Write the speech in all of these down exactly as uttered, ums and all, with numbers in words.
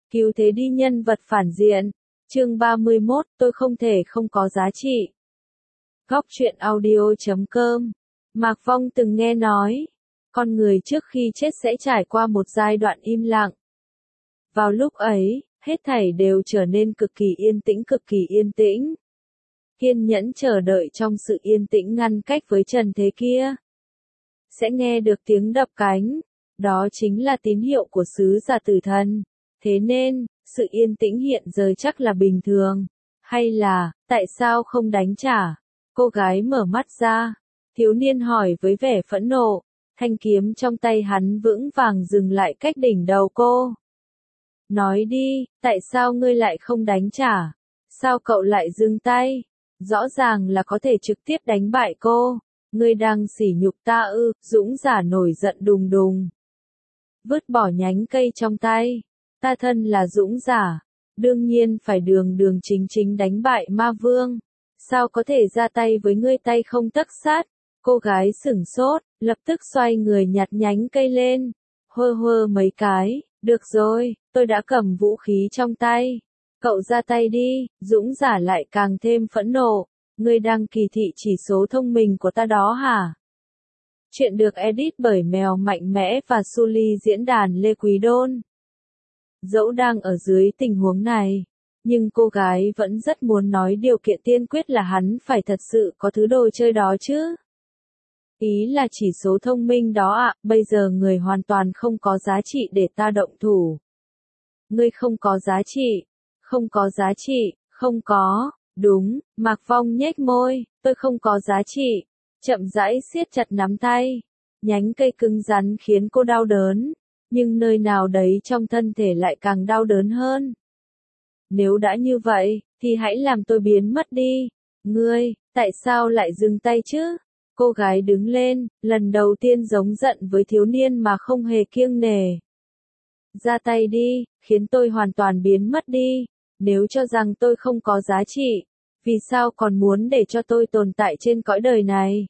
Cứu thế đi nhân vật phản diện. Chương ba mươi mốt, tôi không thể không có giá trị. Góc truyện audio chấm com. Mạc Vong từng nghe nói, con người trước khi chết sẽ trải qua một giai đoạn im lặng. Vào lúc ấy, hết thảy đều trở nên cực kỳ yên tĩnh cực kỳ yên tĩnh. Kiên nhẫn chờ đợi trong sự yên tĩnh ngăn cách với trần thế kia. Sẽ nghe được tiếng đập cánh, đó chính là tín hiệu của sứ giả tử thần. Thế nên, sự yên tĩnh hiện giờ chắc là bình thường. Hay là, tại sao không đánh trả? Cô gái mở mắt ra. Thiếu niên hỏi với vẻ phẫn nộ. Thanh kiếm trong tay hắn vững vàng dừng lại cách đỉnh đầu cô. Nói đi, tại sao ngươi lại không đánh trả? Sao cậu lại dừng tay? Rõ ràng là có thể trực tiếp đánh bại cô. Ngươi đang sỉ nhục ta ư? Dũng giả nổi giận đùng đùng. Vứt bỏ nhánh cây trong tay. Ta thân là dũng giả, đương nhiên phải đường đường chính chính đánh bại ma vương. Sao có thể ra tay với ngươi tay không tấc sắt? Cô gái sửng sốt, lập tức xoay người nhặt nhánh cây lên, hơ hơ mấy cái. Được rồi, tôi đã cầm vũ khí trong tay. Cậu ra tay đi. Dũng giả lại càng thêm phẫn nộ. Ngươi đang kỳ thị chỉ số thông minh của ta đó hả? Chuyện được edit bởi Mèo Mạnh Mẽ và Sully diễn đàn Lê Quý Đôn. Dẫu đang ở dưới tình huống này, nhưng cô gái vẫn rất muốn nói điều kiện tiên quyết là hắn phải thật sự có thứ đồ chơi đó chứ. Ý là chỉ số thông minh đó ạ, à, bây giờ người hoàn toàn không có giá trị để ta động thủ. Ngươi không có giá trị, không có giá trị, không có, đúng, Mạc Vong nhếch môi, tôi không có giá trị, chậm rãi siết chặt nắm tay, nhánh cây cứng rắn khiến cô đau đớn. Nhưng nơi nào đấy trong thân thể lại càng đau đớn hơn. Nếu đã như vậy, thì hãy làm tôi biến mất đi. Ngươi, tại sao lại dừng tay chứ? Cô gái đứng lên, lần đầu tiên giống giận với thiếu niên mà không hề kiêng nể. Ra tay đi, khiến tôi hoàn toàn biến mất đi. Nếu cho rằng tôi không có giá trị, vì sao còn muốn để cho tôi tồn tại trên cõi đời này?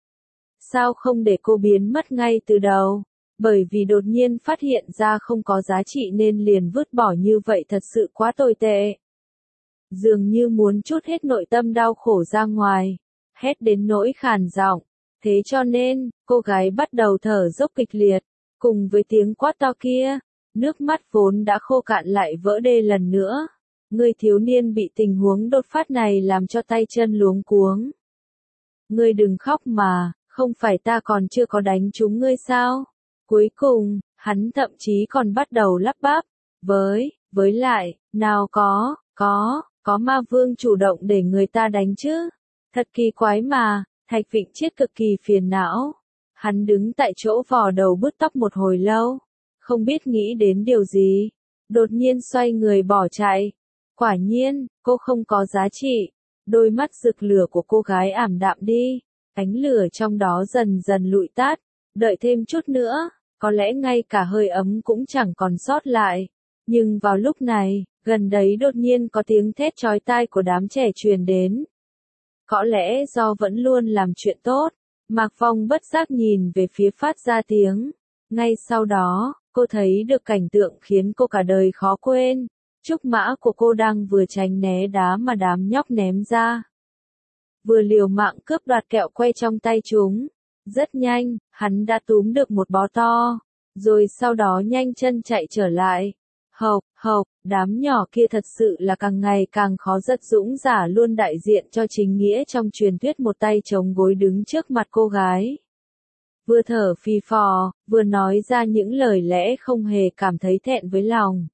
Sao không để cô biến mất ngay từ đầu? Bởi vì đột nhiên phát hiện ra không có giá trị nên liền vứt bỏ như vậy thật sự quá tồi tệ. Dường như muốn trút hết nội tâm đau khổ ra ngoài, hét đến nỗi khàn giọng. Thế cho nên, cô gái bắt đầu thở dốc kịch liệt, cùng với tiếng quát to kia, nước mắt vốn đã khô cạn lại vỡ đê lần nữa. Người thiếu niên bị tình huống đột phát này làm cho tay chân luống cuống. Ngươi đừng khóc mà, không phải ta còn chưa có đánh trúng ngươi sao? Cuối cùng, hắn thậm chí còn bắt đầu lắp bắp, với, với lại, nào có, có, có ma vương chủ động để người ta đánh chứ. Thật kỳ quái mà, Thạch Vịnh Chiết cực kỳ phiền não. Hắn đứng tại chỗ vò đầu bứt tóc một hồi lâu, không biết nghĩ đến điều gì. Đột nhiên xoay người bỏ chạy. Quả nhiên, cô không có giá trị. Đôi mắt rực lửa của cô gái ảm đạm đi, ánh lửa trong đó dần dần lụi tắt. Đợi thêm chút nữa, có lẽ ngay cả hơi ấm cũng chẳng còn sót lại. Nhưng vào lúc này, gần đấy đột nhiên có tiếng thét chói tai của đám trẻ truyền đến. Có lẽ do vẫn luôn làm chuyện tốt, Mạc Vong bất giác nhìn về phía phát ra tiếng. Ngay sau đó, cô thấy được cảnh tượng khiến cô cả đời khó quên. Trúc mã của cô đang vừa tránh né đá mà đám nhóc ném ra, vừa liều mạng cướp đoạt kẹo que trong tay chúng. Rất nhanh, hắn đã túm được một bó to, rồi sau đó nhanh chân chạy trở lại. Hộc, hộc, đám nhỏ kia thật sự là càng ngày càng khó rất dũng giả luôn đại diện cho chính nghĩa trong truyền thuyết một tay chống gối đứng trước mặt cô gái. Vừa thở phì phò, vừa nói ra những lời lẽ không hề cảm thấy thẹn với lòng.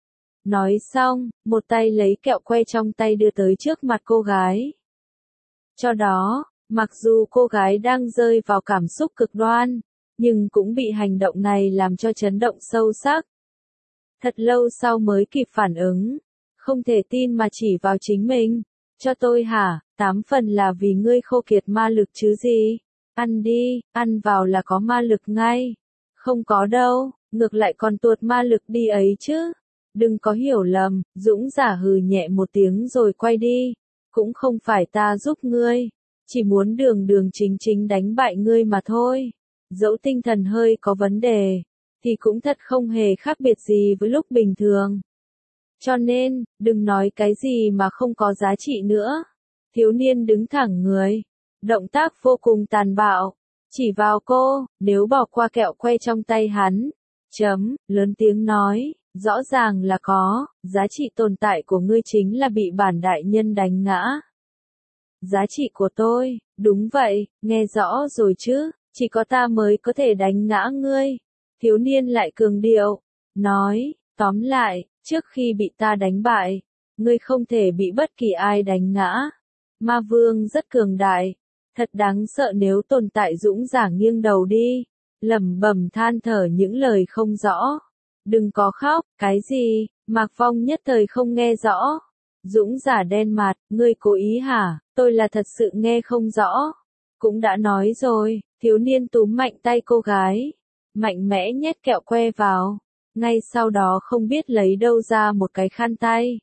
Nói xong, một tay lấy kẹo que trong tay đưa tới trước mặt cô gái. Cho đó, mặc dù cô gái đang rơi vào cảm xúc cực đoan, nhưng cũng bị hành động này làm cho chấn động sâu sắc. Thật lâu sau mới kịp phản ứng, không thể tin mà chỉ vào chính mình. Cho tôi hả? Tám phần là vì ngươi khô kiệt ma lực chứ gì? Ăn đi, ăn vào là có ma lực ngay. Không có đâu, ngược lại còn tuột ma lực đi ấy chứ. Đừng có hiểu lầm. Dũng giả hừ nhẹ một tiếng rồi quay đi. Cũng không phải ta giúp ngươi, chỉ muốn đường đường chính chính đánh bại ngươi mà thôi. Dẫu tinh thần hơi có vấn đề, thì cũng thật không hề khác biệt gì với lúc bình thường. Cho nên, đừng nói cái gì mà không có giá trị nữa. Thiếu niên đứng thẳng người. Động tác vô cùng tàn bạo. Chỉ vào cô, nếu bỏ qua kẹo que trong tay hắn. Chấm, lớn tiếng nói, rõ ràng là có, giá trị tồn tại của ngươi chính là bị bản đại nhân đánh ngã. Giá trị của tôi, đúng vậy, nghe rõ rồi chứ, chỉ có ta mới có thể đánh ngã ngươi. Thiếu niên lại cường điệu, nói, tóm lại, trước khi bị ta đánh bại, ngươi không thể bị bất kỳ ai đánh ngã. Ma vương rất cường đại, thật đáng sợ nếu tồn tại dũng giả nghiêng đầu đi, lẩm bẩm than thở những lời không rõ. Đừng có khóc, cái gì, Mạc Phong nhất thời không nghe rõ. Dũng giả đen mặt, ngươi cố ý hả, tôi là thật sự nghe không rõ. Cũng đã nói rồi, thiếu niên túm mạnh tay cô gái, mạnh mẽ nhét kẹo que vào, ngay sau đó không biết lấy đâu ra một cái khăn tay.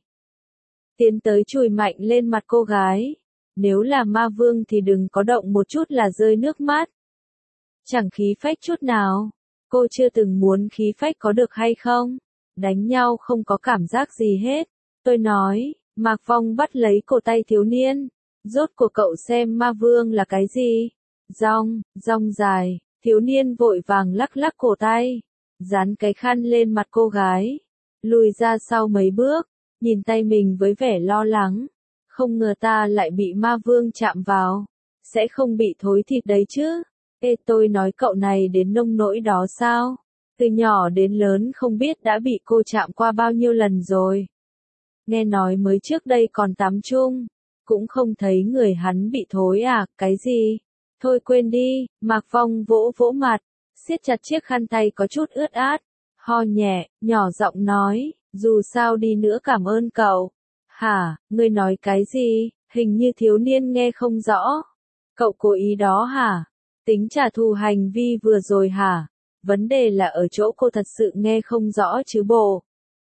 Tiến tới chùi mạnh lên mặt cô gái, nếu là ma vương thì đừng có động một chút là rơi nước mắt. Chẳng khí phách chút nào, cô chưa từng muốn khí phách có được hay không, đánh nhau không có cảm giác gì hết, tôi nói. Mạc Phong bắt lấy cổ tay thiếu niên, rốt cuộc cậu xem ma vương là cái gì? Rong, rong dài, thiếu niên vội vàng lắc lắc cổ tay, dán cái khăn lên mặt cô gái, lùi ra sau mấy bước, nhìn tay mình với vẻ lo lắng, không ngờ ta lại bị ma vương chạm vào, sẽ không bị thối thịt đấy chứ? Ê tôi nói cậu này đến nông nỗi đó sao? Từ nhỏ đến lớn không biết đã bị cô chạm qua bao nhiêu lần rồi. Nghe nói mới trước đây còn tắm chung, cũng không thấy người hắn bị thối à, cái gì? Thôi quên đi, Mạc Phong vỗ vỗ mặt, siết chặt chiếc khăn tay có chút ướt át, ho nhẹ, nhỏ giọng nói, dù sao đi nữa cảm ơn cậu. Hả, ngươi nói cái gì? Hình như thiếu niên nghe không rõ. Cậu cố ý đó hả? Tính trả thù hành vi vừa rồi hả? Vấn đề là ở chỗ cô thật sự nghe không rõ chứ bộ.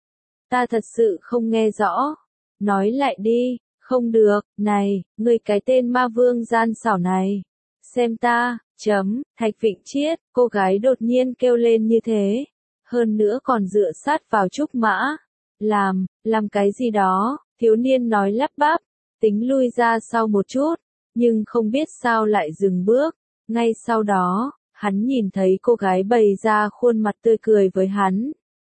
Ta thật sự không nghe rõ. Nói lại đi, không được, này, ngươi cái tên ma vương gian xảo này. Xem ta, chấm, Thạch Vịnh Chiết, cô gái đột nhiên kêu lên như thế. Hơn nữa còn dựa sát vào trúc mã. Làm, làm cái gì đó, thiếu niên nói lắp bắp, tính lui ra sau một chút, nhưng không biết sao lại dừng bước. Ngay sau đó, hắn nhìn thấy cô gái bày ra khuôn mặt tươi cười với hắn.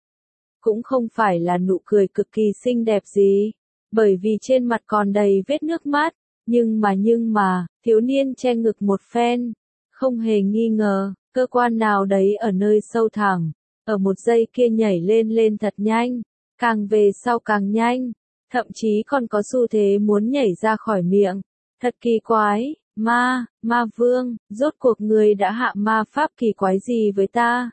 Cũng không phải là nụ cười cực kỳ xinh đẹp gì, bởi vì trên mặt còn đầy vết nước mắt, nhưng mà nhưng mà, thiếu niên che ngực một phen, không hề nghi ngờ, cơ quan nào đấy ở nơi sâu thẳm, ở một giây kia nhảy lên lên thật nhanh, càng về sau càng nhanh, thậm chí còn có xu thế muốn nhảy ra khỏi miệng, thật kỳ quái, ma, ma vương, rốt cuộc người đã hạ ma pháp kỳ quái gì với ta?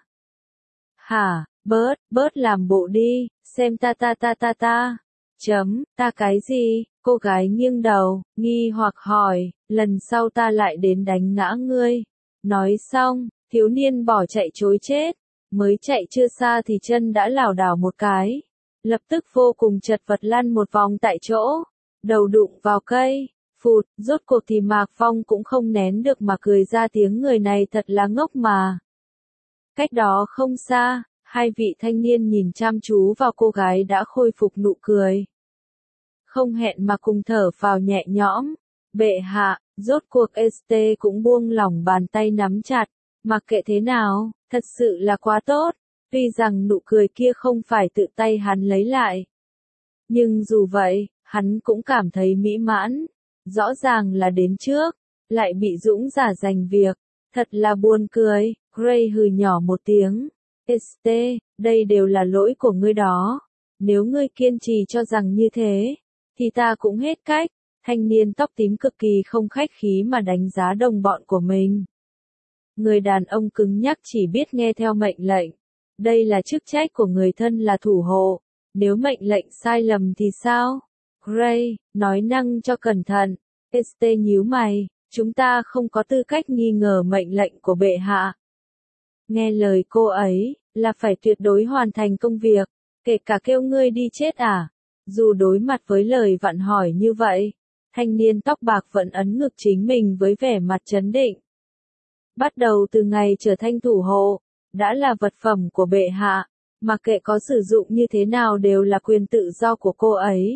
Hả? Bớt, bớt làm bộ đi, xem ta ta ta ta ta. Chấm, ta cái gì? Cô gái nghiêng đầu, nghi hoặc hỏi, lần sau ta lại đến đánh ngã ngươi. Nói xong, thiếu niên bỏ chạy trối chết, mới chạy chưa xa thì chân đã lảo đảo một cái. Lập tức vô cùng chật vật lăn một vòng tại chỗ, đầu đụng vào cây, phụt, rốt cuộc thì Mạc Phong cũng không nén được mà cười ra tiếng người này thật là ngốc mà. Cách đó không xa. Hai vị thanh niên nhìn chăm chú vào cô gái đã khôi phục nụ cười. Không hẹn mà cùng thở phào nhẹ nhõm. Bệ hạ, rốt cuộc ét tê cũng buông lỏng bàn tay nắm chặt. Mặc kệ thế nào, thật sự là quá tốt. Tuy rằng nụ cười kia không phải tự tay hắn lấy lại. Nhưng dù vậy, hắn cũng cảm thấy mỹ mãn. Rõ ràng là đến trước, lại bị dũng giả giành việc. Thật là buồn cười. Gray hừ nhỏ một tiếng. ét tê, đây đều là lỗi của ngươi đó. Nếu ngươi kiên trì cho rằng như thế, thì ta cũng hết cách. Thanh niên tóc tím cực kỳ không khách khí mà đánh giá đồng bọn của mình. Người đàn ông cứng nhắc chỉ biết nghe theo mệnh lệnh. Đây là chức trách của người thân là thủ hộ. Nếu mệnh lệnh sai lầm thì sao? Gray, nói năng cho cẩn thận. ét tê nhíu mày, chúng ta không có tư cách nghi ngờ mệnh lệnh của bệ hạ. Nghe lời cô ấy, là phải tuyệt đối hoàn thành công việc, kể cả kêu ngươi đi chết à? Dù đối mặt với lời vặn hỏi như vậy, thanh niên tóc bạc vẫn ấn ngực chính mình với vẻ mặt trấn định. Bắt đầu từ ngày trở thành thủ hộ, đã là vật phẩm của bệ hạ, Mặc kệ có sử dụng như thế nào đều là quyền tự do của cô ấy.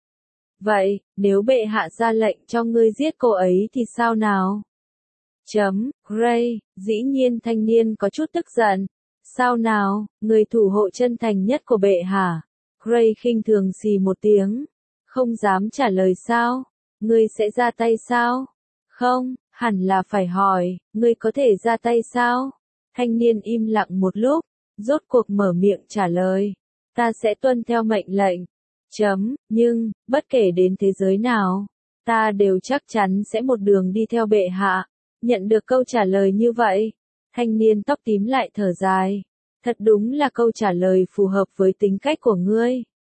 Vậy, nếu bệ hạ ra lệnh cho ngươi giết cô ấy thì sao nào? Chấm, Gray, dĩ nhiên thanh niên có chút tức giận. Sao nào, người thủ hộ chân thành nhất của bệ hạ? Gray khinh thường xì một tiếng. Không dám trả lời sao? Ngươi sẽ ra tay sao? Không, hẳn là phải hỏi, ngươi có thể ra tay sao? Thanh niên im lặng một lúc, rốt cuộc mở miệng trả lời. Ta sẽ tuân theo mệnh lệnh. Chấm, nhưng, bất kể đến thế giới nào, ta đều chắc chắn sẽ một đường đi theo bệ hạ. Nhận được câu trả lời như vậy, thanh niên tóc tím lại thở dài. Thật đúng là câu trả lời phù hợp với tính cách của ngươi.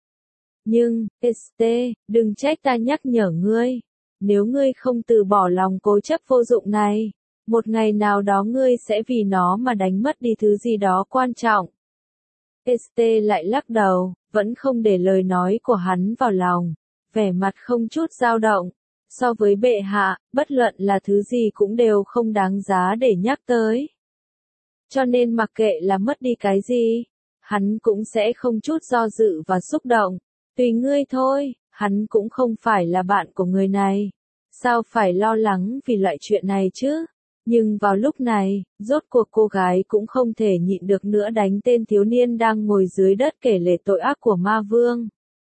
Nhưng, Este, đừng trách ta nhắc nhở ngươi. Nếu ngươi không từ bỏ lòng cố chấp vô dụng này, một ngày nào đó ngươi sẽ vì nó mà đánh mất đi thứ gì đó quan trọng. Este lại lắc đầu, vẫn không để lời nói của hắn vào lòng, vẻ mặt không chút dao động. So với bệ hạ, bất luận là thứ gì cũng đều không đáng giá để nhắc tới. Cho nên mặc kệ là mất đi cái gì, hắn cũng sẽ không chút do dự và xúc động. Tùy ngươi thôi, hắn cũng không phải là bạn của người này. Sao phải lo lắng vì loại chuyện này chứ? Nhưng vào lúc này, rốt cuộc cô gái cũng không thể nhịn được nữa đánh tên thiếu niên đang ngồi dưới đất kể lể tội ác của ma vương.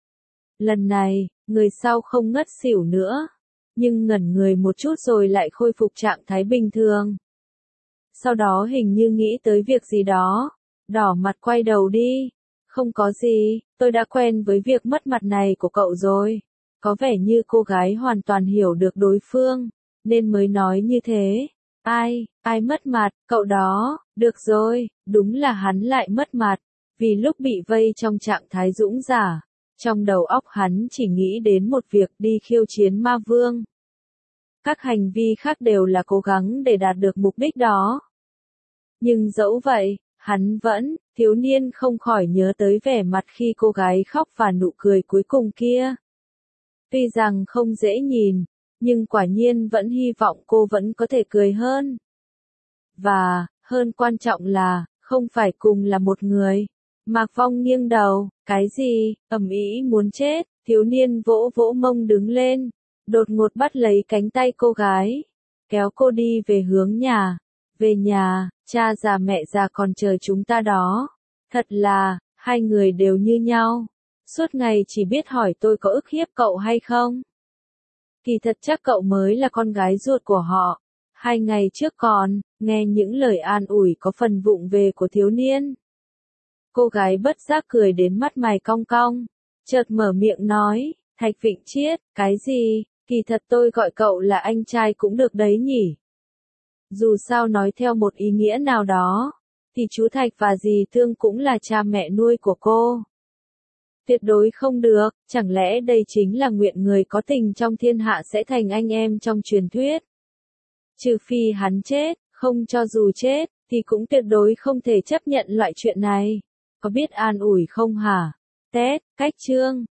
Lần này, người sau không ngất xỉu nữa, nhưng ngẩn người một chút rồi lại khôi phục trạng thái bình thường. Sau đó hình như nghĩ tới việc gì đó, đỏ mặt quay đầu đi. Không có gì, tôi đã quen với việc mất mặt này của cậu rồi. Có vẻ như cô gái hoàn toàn hiểu được đối phương, nên mới nói như thế. Ai, ai mất mặt, cậu đó, được rồi, đúng là hắn lại mất mặt, vì lúc bị vây trong trạng thái dũng giả, trong đầu óc hắn chỉ nghĩ đến một việc đi khiêu chiến ma vương. Các hành vi khác đều là cố gắng để đạt được mục đích đó. Nhưng dẫu vậy, hắn vẫn, thiếu niên không khỏi nhớ tới vẻ mặt khi cô gái khóc và nụ cười cuối cùng kia. Tuy rằng không dễ nhìn, nhưng quả nhiên vẫn hy vọng cô vẫn có thể cười hơn. Và, hơn quan trọng là, không phải cùng là một người. Mạc Phong nghiêng đầu, cái gì, ầm ĩ muốn chết, thiếu niên vỗ vỗ mông đứng lên, đột ngột bắt lấy cánh tay cô gái, kéo cô đi về hướng nhà. Về nhà, cha già mẹ già còn chờ chúng ta đó. Thật là, hai người đều như nhau. Suốt ngày chỉ biết hỏi tôi có ức hiếp cậu hay không. Kỳ thật chắc cậu mới là con gái ruột của họ. Hai ngày trước còn, nghe những lời an ủi có phần vụng về của thiếu niên. Cô gái bất giác cười đến mắt mày cong cong. Chợt mở miệng nói, Thạch Vịnh Chiết, cái gì, kỳ thật tôi gọi cậu là anh trai cũng được đấy nhỉ. Dù sao nói theo một ý nghĩa nào đó, thì chú Thạch và dì Thương cũng là cha mẹ nuôi của cô. Tuyệt đối không được, chẳng lẽ đây chính là nguyện người có tình trong thiên hạ sẽ thành anh em trong truyền thuyết. Trừ phi hắn chết, không cho dù chết, thì cũng tuyệt đối không thể chấp nhận loại chuyện này. Có biết an ủi không hả? Tét, cách chương.